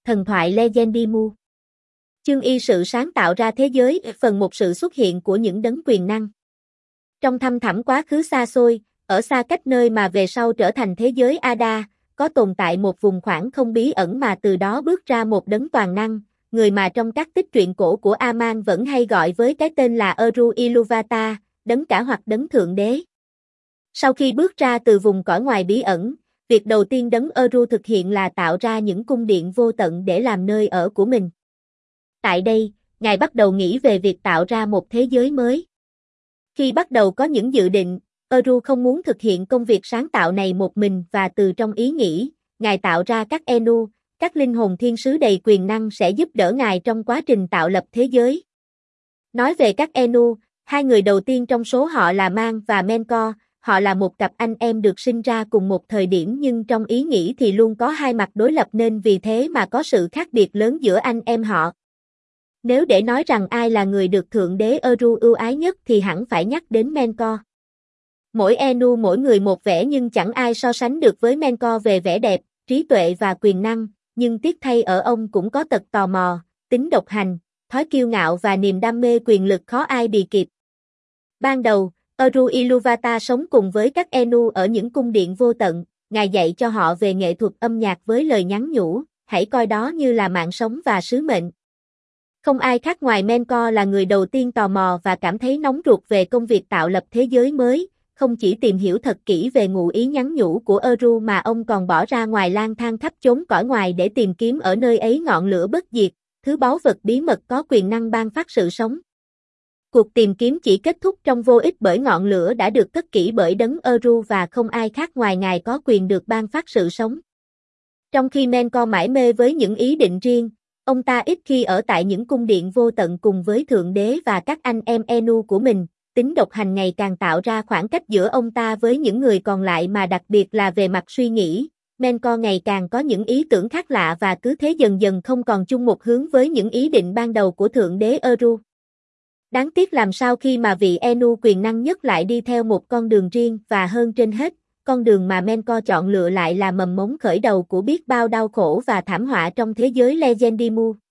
Thần thoại Legendimu. Chương y sự sáng tạo ra thế giới, phần 1 sự xuất hiện của những đấng quyền năng. Trong thăm thẳm quá khứ xa xôi, ở xa cách nơi mà về sau trở thành thế giới Ada, có tồn tại một vùng khoảng không bí ẩn mà từ đó bước ra một đấng toàn năng, người mà trong các tích truyện cổ của Aman vẫn hay gọi với cái tên là Eru Iluvata, đấng cả hoặc đấng thượng đế. Sau khi bước ra từ vùng cõi ngoài bí ẩn, việc đầu tiên đấng Eru thực hiện là tạo ra những cung điện vô tận để làm nơi ở của mình. Tại đây, Ngài bắt đầu nghĩ về việc tạo ra một thế giới mới. Khi bắt đầu có những dự định, Eru không muốn thực hiện công việc sáng tạo này một mình và từ trong ý nghĩ, Ngài tạo ra các Enu, các linh hồn thiên sứ đầy quyền năng sẽ giúp đỡ Ngài trong quá trình tạo lập thế giới. Nói về các Enu, hai người đầu tiên trong số họ là Man và Menkor, họ là một cặp anh em được sinh ra cùng một thời điểm nhưng trong ý nghĩ thì luôn có hai mặt đối lập nên vì thế mà có sự khác biệt lớn giữa anh em họ. Nếu để nói rằng ai là người được Thượng Đế Eru ưu ái nhất thì hẳn phải nhắc đến Menkor. Mỗi Enu mỗi người một vẻ nhưng chẳng ai so sánh được với Menkor về vẻ đẹp, trí tuệ và quyền năng, nhưng tiếc thay ở ông cũng có tật tò mò, tính độc hành, thói kiêu ngạo và niềm đam mê quyền lực khó ai bì kịp. Ban đầu, Eru Iluvata sống cùng với các Enu ở những cung điện vô tận, Ngài dạy cho họ về nghệ thuật âm nhạc với lời nhắn nhủ, hãy coi đó như là mạng sống và sứ mệnh. Không ai khác ngoài Menkor là người đầu tiên tò mò và cảm thấy nóng ruột về công việc tạo lập thế giới mới, không chỉ tìm hiểu thật kỹ về ngụ ý nhắn nhủ của Eru mà ông còn bỏ ra ngoài lang thang khắp chốn cõi ngoài để tìm kiếm ở nơi ấy ngọn lửa bất diệt, thứ báu vật bí mật có quyền năng ban phát sự sống. Cuộc tìm kiếm chỉ kết thúc trong vô ích bởi ngọn lửa đã được cất kỹ bởi đấng Eru và không ai khác ngoài Ngài có quyền được ban phát sự sống. Trong khi Menkor mải mê với những ý định riêng, ông ta ít khi ở tại những cung điện vô tận cùng với Thượng Đế và các anh em Enu của mình, tính độc hành ngày càng tạo ra khoảng cách giữa ông ta với những người còn lại mà đặc biệt là về mặt suy nghĩ, Menkor ngày càng có những ý tưởng khác lạ và cứ thế dần dần không còn chung một hướng với những ý định ban đầu của Thượng Đế Eru. Đáng tiếc làm sao khi mà vị Enu quyền năng nhất lại đi theo một con đường riêng và hơn trên hết, con đường mà Menkor chọn lựa lại là mầm mống khởi đầu của biết bao đau khổ và thảm họa trong thế giới Legendimu.